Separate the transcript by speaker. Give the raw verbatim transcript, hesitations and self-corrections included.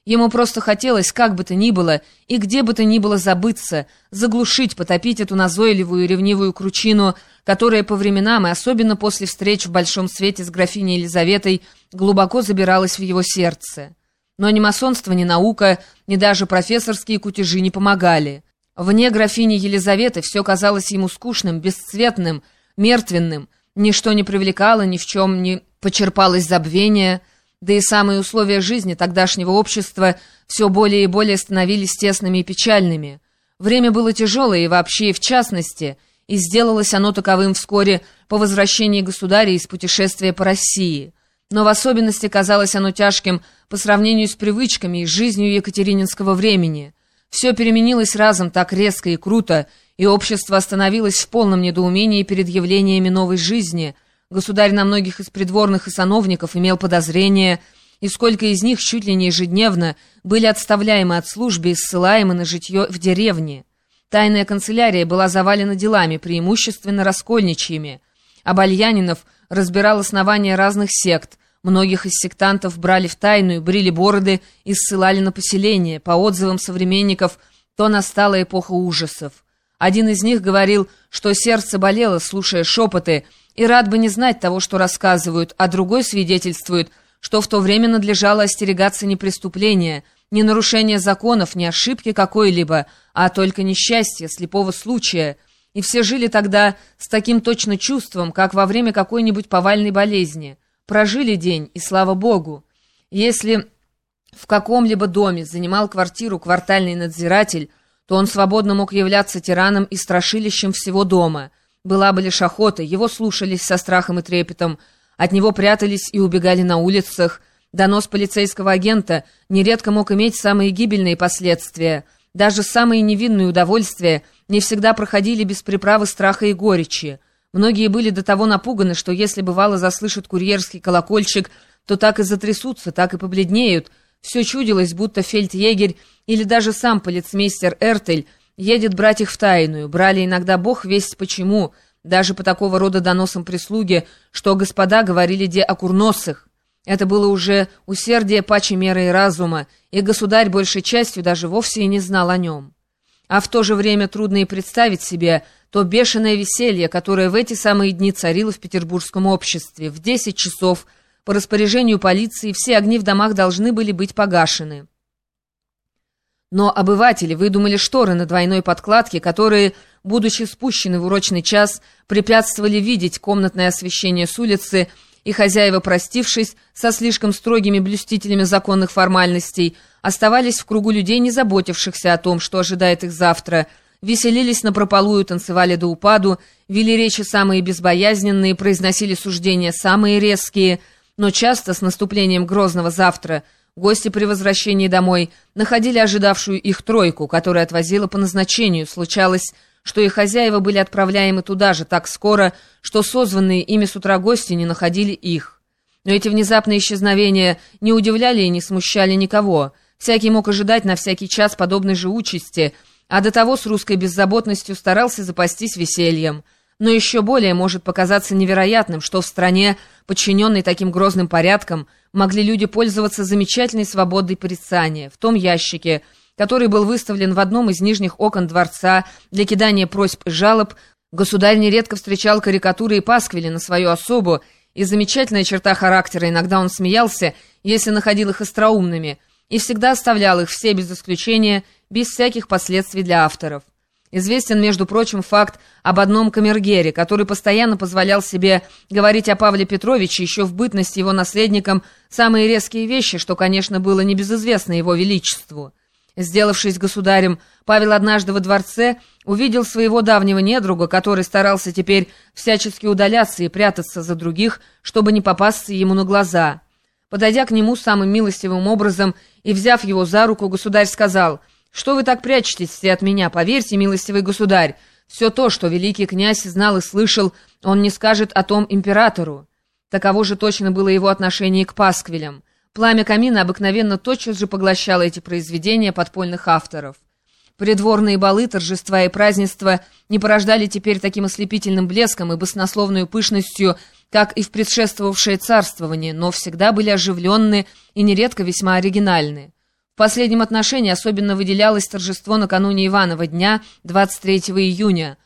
Speaker 1: Ему просто хотелось, как бы то ни было, и где бы то ни было забыться, заглушить, потопить эту назойливую и ревнивую кручину, которая по временам, и особенно после встреч в большом свете с графиней Елизаветой, глубоко забиралась в его сердце. Но ни масонство, ни наука, ни даже профессорские кутежи не помогали. Вне графини Елизаветы все казалось ему скучным, бесцветным, мертвенным, ничто не привлекало, ни в чем не почерпалось забвение, да и самые условия жизни тогдашнего общества все более и более становились тесными и печальными. Время было тяжелое и вообще и в частности, и сделалось оно таковым вскоре по возвращении государя из путешествия по России. Но в особенности казалось оно тяжким по сравнению с привычками и жизнью екатерининского времени. Все переменилось разом так резко и круто, и общество остановилось в полном недоумении перед явлениями новой жизни. Государь на многих из придворных и сановников имел подозрения, и сколько из них чуть ли не ежедневно были отставляемы от службы и ссылаемы на житье в деревне. Тайная канцелярия была завалена делами, преимущественно раскольничьими. Абальянинов разбирал основания разных сект, многих из сектантов брали в тайную, брили бороды и ссылали на поселение. По отзывам современников, то настала эпоха ужасов. Один из них говорил, что сердце болело, слушая шепоты, и рад бы не знать того, что рассказывают, а другой свидетельствует, что в то время надлежало остерегаться не преступления, не нарушения законов, не ошибки какой-либо, а только несчастья, слепого случая. И все жили тогда с таким точно чувством, как во время какой-нибудь повальной болезни. Прожили день, и слава Богу. Если в каком-либо доме занимал квартиру квартальный надзиратель, то он свободно мог являться тираном и страшилищем всего дома. Была бы лишь охота, его слушались со страхом и трепетом, от него прятались и убегали на улицах. Донос полицейского агента нередко мог иметь самые гибельные последствия. Даже самые невинные удовольствия не всегда проходили без приправы страха и горечи. Многие были до того напуганы, что если бывало заслышат курьерский колокольчик, то так и затрясутся, так и побледнеют. Все чудилось, будто фельдъегерь или даже сам полицмейстер Эртель едет брать их в тайную. Брали иногда бог весть почему, даже по такого рода доносам прислуги, что господа говорили де о курносых. Это было уже усердие паче меры и разума, и государь большей частью даже вовсе и не знал о нем. А в то же время трудно и представить себе то бешеное веселье, которое в эти самые дни царило в петербургском обществе. В десять часов по распоряжению полиции все огни в домах должны были быть погашены. Но обыватели выдумали шторы на двойной подкладке, которые, будучи спущены в урочный час, препятствовали видеть комнатное освещение с улицы, и хозяева, простившись со слишком строгими блюстителями законных формальностей, оставались в кругу людей, не заботившихся о том, что ожидает их завтра, веселились напропалую, танцевали до упаду, вели речи самые безбоязненные, произносили суждения самые резкие, но часто с наступлением грозного завтра гости при возвращении домой находили ожидавшую их тройку, которая отвозила по назначению. Случалось, что и хозяева были отправляемы туда же так скоро, что созванные ими с утра гости не находили их. Но эти внезапные исчезновения не удивляли и не смущали никого. Всякий мог ожидать на всякий час подобной же участи, а до того с русской беззаботностью старался запастись весельем. Но еще более может показаться невероятным, что в стране, подчиненной таким грозным порядкам, могли люди пользоваться замечательной свободой порицания. В том ящике, который был выставлен в одном из нижних окон дворца для кидания просьб и жалоб, государь нередко встречал карикатуры и пасквили на свою особу, и замечательная черта характера, иногда он смеялся, если находил их остроумными, и всегда оставлял их все без исключения, без всяких последствий для авторов. Известен, между прочим, факт об одном камергере, который постоянно позволял себе говорить о Павле Петровиче еще в бытность его наследником самые резкие вещи, что, конечно, было небезызвестно его величеству. Сделавшись государем, Павел однажды во дворце увидел своего давнего недруга, который старался теперь всячески удаляться и прятаться за других, чтобы не попасться ему на глаза. Подойдя к нему самым милостивым образом и взяв его за руку, государь сказал: «Что вы так прячетесь все от меня? Поверьте, милостивый государь, все то, что великий князь знал и слышал, он не скажет о том императору». Таково же точно было его отношение к пасквилям. Пламя камина обыкновенно тотчас же поглощало эти произведения подпольных авторов. Придворные балы, торжества и празднества не порождали теперь таким ослепительным блеском и баснословной пышностью, как и в предшествовавшее царствование, но всегда были оживленны и нередко весьма оригинальны. В последнем отношении особенно выделялось торжество накануне Иванова дня, двадцать третьего июня.